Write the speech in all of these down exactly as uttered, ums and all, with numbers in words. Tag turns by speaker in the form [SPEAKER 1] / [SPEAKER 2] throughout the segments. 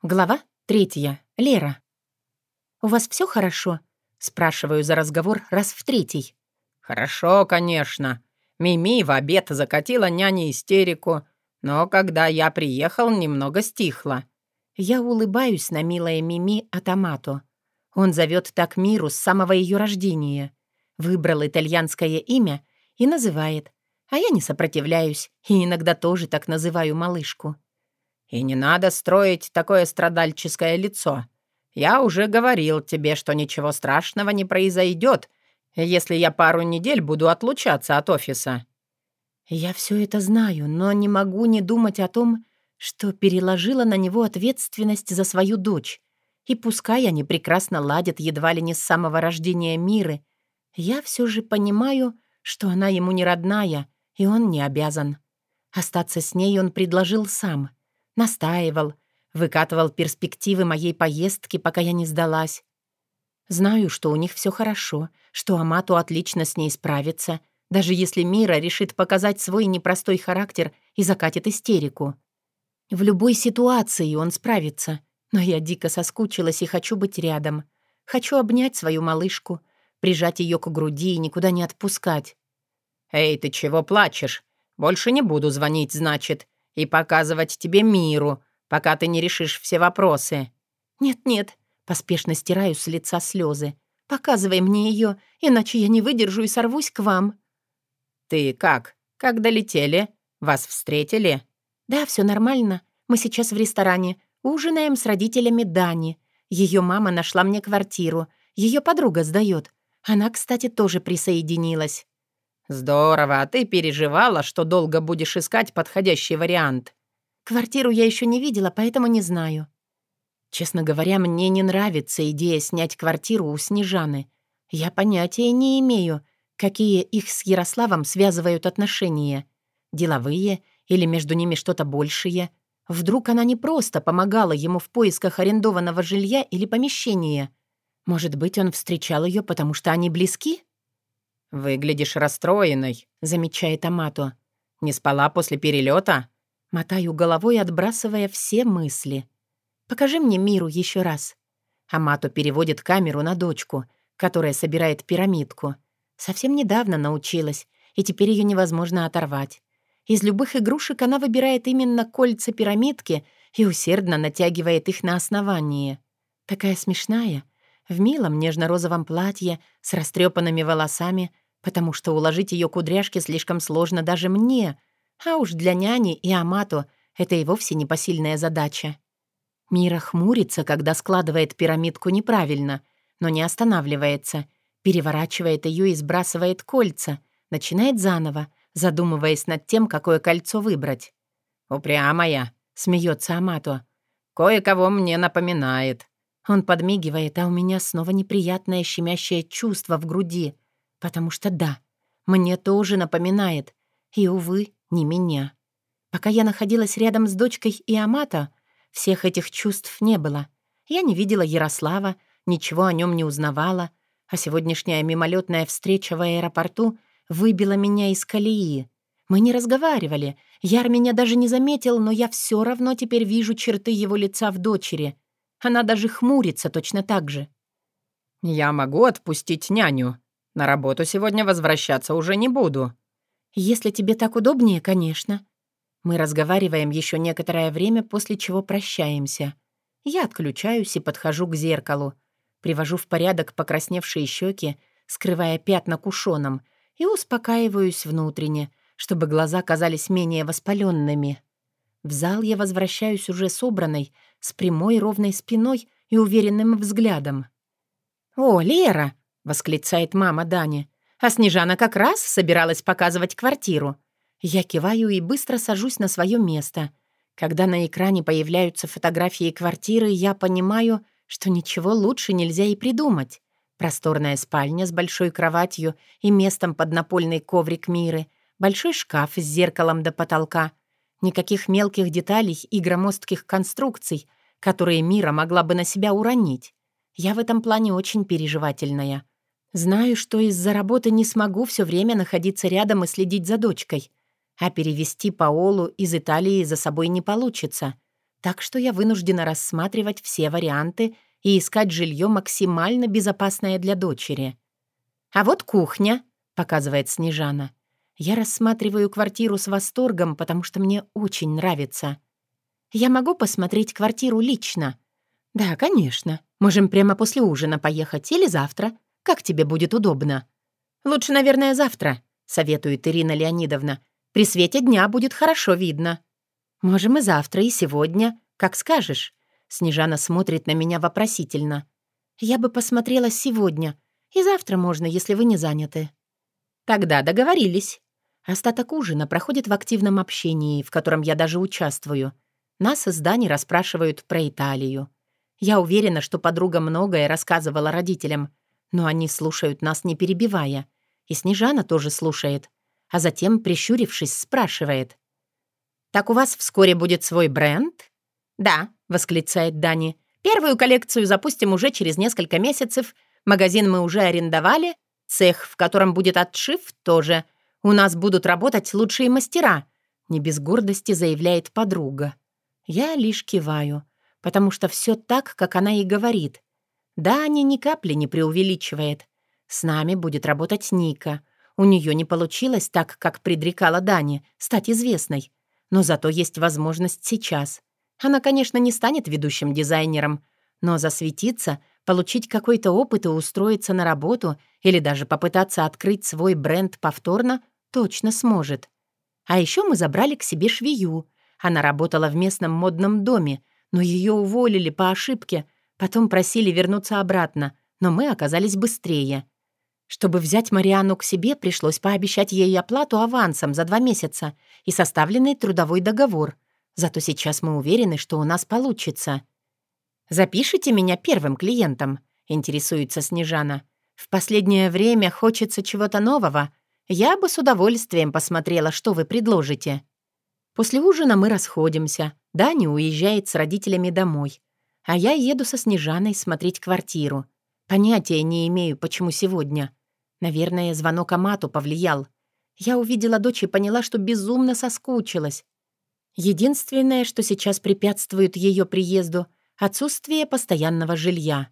[SPEAKER 1] Глава третья. Лера. «У вас все хорошо?» — спрашиваю за разговор раз в третий.
[SPEAKER 2] «Хорошо, конечно. Мими в обед закатила няне истерику, но когда я приехал, немного стихла».
[SPEAKER 1] Я улыбаюсь на милое Мими Атамато. Он зовет так Миру с самого ее рождения. Выбрал итальянское имя и называет. А я не сопротивляюсь и иногда тоже так называю малышку.
[SPEAKER 2] «И не надо строить такое страдальческое лицо. Я уже говорил тебе, что ничего страшного не произойдет, если я пару недель буду отлучаться от офиса».
[SPEAKER 1] Я все это знаю, но не могу не думать о том, что переложила на него ответственность за свою дочь. И пускай они прекрасно ладят едва ли не с самого рождения Миры, я все же понимаю, что она ему не родная, и он не обязан. Остаться с ней он предложил сам. Настаивал, выкатывал перспективы моей поездки, пока я не сдалась. Знаю, что у них все хорошо, что Амато отлично с ней справится, даже если Мира решит показать свой непростой характер и закатит истерику. В любой ситуации он справится, но я дико соскучилась и хочу быть рядом. Хочу обнять свою малышку, прижать ее к груди и никуда не отпускать.
[SPEAKER 2] «Эй, ты чего плачешь? Больше не буду звонить, значит, и показывать тебе Миру, пока ты не решишь все вопросы».
[SPEAKER 1] «Нет-нет», — поспешно стираю с лица слезы. «Показывай мне ее, иначе я не выдержу и сорвусь к вам».
[SPEAKER 2] «Ты как? Как долетели? Вас встретили?»
[SPEAKER 1] «Да, все нормально. Мы сейчас в ресторане. Ужинаем с родителями Дани. Ее мама нашла мне квартиру. Ее подруга сдает. Она, кстати, тоже присоединилась».
[SPEAKER 2] «Здорово, а ты переживала, что долго будешь искать подходящий вариант».
[SPEAKER 1] «Квартиру я еще не видела, поэтому не знаю». Честно говоря, мне не нравится идея снять квартиру у Снежаны. Я понятия не имею, какие их с Ярославом связывают отношения. Деловые или между ними что-то большее. Вдруг она не просто помогала ему в поисках арендованного жилья или помещения. Может быть, он встречал ее, потому что они близки?
[SPEAKER 2] «Выглядишь расстроенной», — замечает Амато. «Не спала после перелета?»
[SPEAKER 1] Мотаю головой, отбрасывая все мысли. «Покажи мне Миру еще раз». Амато переводит камеру на дочку, которая собирает пирамидку. Совсем недавно научилась, и теперь ее невозможно оторвать. Из любых игрушек она выбирает именно кольца пирамидки и усердно натягивает их на основание. Такая смешная, в милом нежно-розовом платье с растрепанными волосами, потому что уложить ее кудряшки слишком сложно даже мне, а уж для няни и Амато это и вовсе непосильная задача. Мира хмурится, когда складывает пирамидку неправильно, но не останавливается, переворачивает ее и сбрасывает кольца, начинает заново, задумываясь над тем, какое кольцо выбрать.
[SPEAKER 2] «Упрямая», —
[SPEAKER 1] Смеется Амато.
[SPEAKER 2] «кое-кого мне напоминает».
[SPEAKER 1] Он подмигивает, а у меня снова неприятное щемящее чувство в груди, потому что да, мне тоже напоминает, и, увы, не меня. Пока я находилась рядом с дочкой и Амато, всех этих чувств не было. Я не видела Ярослава, ничего о нем не узнавала, а сегодняшняя мимолетная встреча в аэропорту выбила меня из колеи. Мы не разговаривали, Яр меня даже не заметил, но я все равно теперь вижу черты его лица в дочери. Она даже хмурится точно так же.
[SPEAKER 2] «Я могу отпустить няню. На работу сегодня возвращаться уже не буду».
[SPEAKER 1] «Если тебе так удобнее, конечно». Мы разговариваем еще некоторое время, после чего прощаемся. Я отключаюсь и подхожу к зеркалу. Привожу в порядок покрасневшие щеки, скрывая пятна кушоном, и успокаиваюсь внутренне, чтобы глаза казались менее воспаленными. В зал я возвращаюсь уже собранной, с прямой ровной спиной и уверенным взглядом. «О, Лера!» — восклицает мама Дани. «А Снежана как раз собиралась показывать квартиру». Я киваю и быстро сажусь на свое место. Когда на экране появляются фотографии квартиры, я понимаю, что ничего лучше нельзя и придумать. Просторная спальня с большой кроватью и местом под напольный коврик Миры, большой шкаф с зеркалом до потолка. Никаких мелких деталей и громоздких конструкций, которые Мира могла бы на себя уронить. Я в этом плане очень переживательная. Знаю, что из-за работы не смогу все время находиться рядом и следить за дочкой. А перевести Паолу из Италии за собой не получится. Так что я вынуждена рассматривать все варианты и искать жилье максимально безопасное для дочери. «А вот кухня», — показывает Снежана. Я рассматриваю квартиру с восторгом, потому что мне очень нравится. «Я могу посмотреть квартиру лично?» «Да, конечно. Можем прямо после ужина поехать или завтра. Как тебе будет удобно?» «Лучше, наверное, завтра», — советует Ирина Леонидовна. «При свете дня будет хорошо видно». «Можем и завтра, и сегодня. Как скажешь». Снежана смотрит на меня вопросительно. «Я бы посмотрела сегодня. И завтра можно, если вы не заняты». «Тогда договорились». Остаток ужина проходит в активном общении, в котором я даже участвую. Нас из Дани расспрашивают про Италию. Я уверена, что подруга многое рассказывала родителям, но они слушают нас, не перебивая. И Снежана тоже слушает. А затем, прищурившись, спрашивает. «Так у вас вскоре будет свой бренд?» «Да», — восклицает Дани. «Первую коллекцию запустим уже через несколько месяцев. Магазин мы уже арендовали. Цех, в котором будет отшив, тоже. У нас будут работать лучшие мастера», — не без гордости заявляет подруга. Я лишь киваю, потому что все так, как она и говорит. Даня ни капли не преувеличивает. С нами будет работать Ника. У нее не получилось так, как предрекала Дани, стать известной. Но зато есть возможность сейчас. Она, конечно, не станет ведущим дизайнером, но засветиться, получить какой-то опыт и устроиться на работу или даже попытаться открыть свой бренд повторно точно сможет. А еще мы забрали к себе швею. Она работала в местном модном доме, но ее уволили по ошибке, потом просили вернуться обратно, но мы оказались быстрее. Чтобы взять Марианну к себе, пришлось пообещать ей оплату авансом за два месяца и составленный трудовой договор. Зато сейчас мы уверены, что у нас получится. «Запишите меня первым клиентом», — интересуется Снежана. «В последнее время хочется чего-то нового. Я бы с удовольствием посмотрела, что вы предложите». После ужина мы расходимся. Даня уезжает с родителями домой. А я еду со Снежаной смотреть квартиру. Понятия не имею, почему сегодня. Наверное, звонок Амату повлиял. Я увидела дочь и поняла, что безумно соскучилась. Единственное, что сейчас препятствует ее приезду — отсутствие постоянного жилья.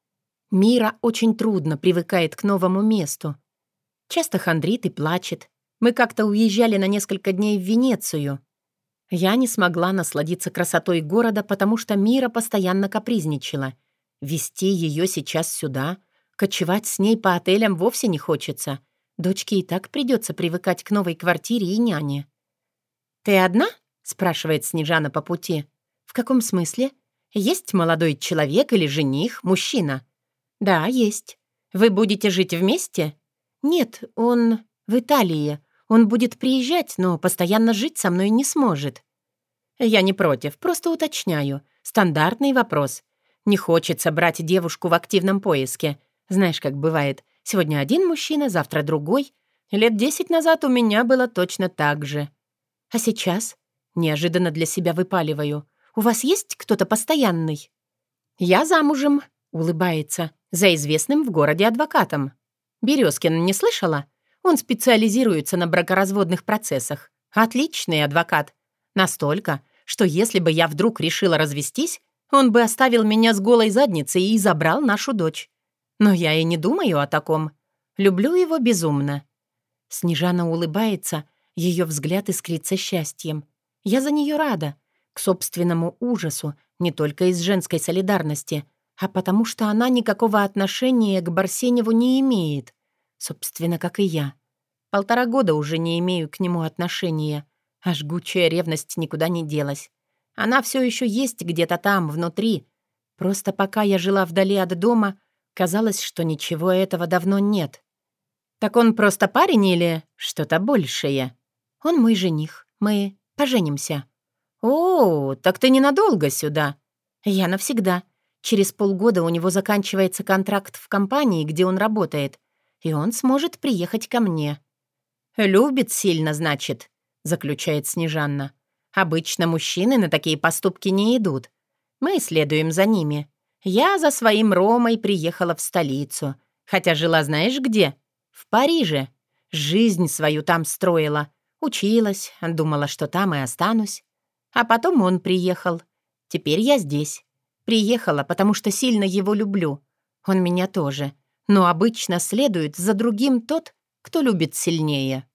[SPEAKER 1] Мира очень трудно привыкает к новому месту. Часто хандрит и плачет. Мы как-то уезжали на несколько дней в Венецию. Я не смогла насладиться красотой города, потому что Мира постоянно капризничала. Везти ее сейчас сюда, кочевать с ней по отелям вовсе не хочется. Дочке и так придется привыкать к новой квартире и няне. «Ты одна?» — спрашивает Снежана по пути. «В каком смысле? Есть молодой человек или жених, мужчина?» «Да, есть. Вы будете жить вместе?» «Нет, он в Италии. Он будет приезжать, но постоянно жить со мной не сможет». «Я не против, просто уточняю. Стандартный вопрос. Не хочется брать девушку в активном поиске. Знаешь, как бывает. Сегодня один мужчина, завтра другой. Лет десять назад у меня было точно так же». «А сейчас?» Неожиданно для себя выпаливаю. «У вас есть кто-то постоянный?» «Я замужем», — улыбается, «за известным в городе адвокатом». «Березкин не слышала? Он специализируется на бракоразводных процессах. Отличный адвокат. Настолько, что если бы я вдруг решила развестись, он бы оставил меня с голой задницей и забрал нашу дочь. Но я и не думаю о таком. Люблю его безумно». Снежана улыбается, ее взгляд искрится счастьем. Я за нее рада. К собственному ужасу, не только из женской солидарности, а потому что она никакого отношения к Барсеневу не имеет. Собственно, как и я. Полтора года уже не имею к нему отношения, а жгучая ревность никуда не делась. Она все еще есть где-то там, внутри. Просто пока я жила вдали от дома, казалось, что ничего этого давно нет. «Так он просто парень или что-то большее?» «Он мой жених. Мы поженимся». «О, так ты ненадолго сюда?» «Я навсегда. Через полгода у него заканчивается контракт в компании, где он работает, и он сможет приехать ко мне». «Любит сильно, значит», — заключает Снежанна. «Обычно мужчины на такие поступки не идут. Мы следуем за ними. Я за своим Ромой приехала в столицу, хотя жила знаешь где? В Париже. Жизнь свою там строила. Училась, думала, что там и останусь. А потом он приехал. Теперь я здесь. Приехала, потому что сильно его люблю. Он меня тоже. Но обычно следует за другим тот, кто любит сильнее.